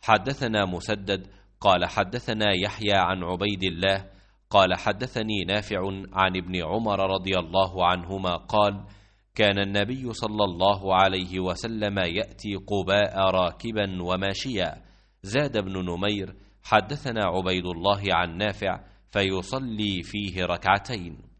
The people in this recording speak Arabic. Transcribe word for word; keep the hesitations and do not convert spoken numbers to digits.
حدثنا مسدد قال حدثنا يحيى عن عبيد الله قال حدثني نافع عن ابن عمر رضي الله عنهما قال كان النبي صلى الله عليه وسلم يأتي قباء راكبا وماشيا. زاد بن نمير حدثنا عبيد الله عن نافع فيصلي فيه ركعتين.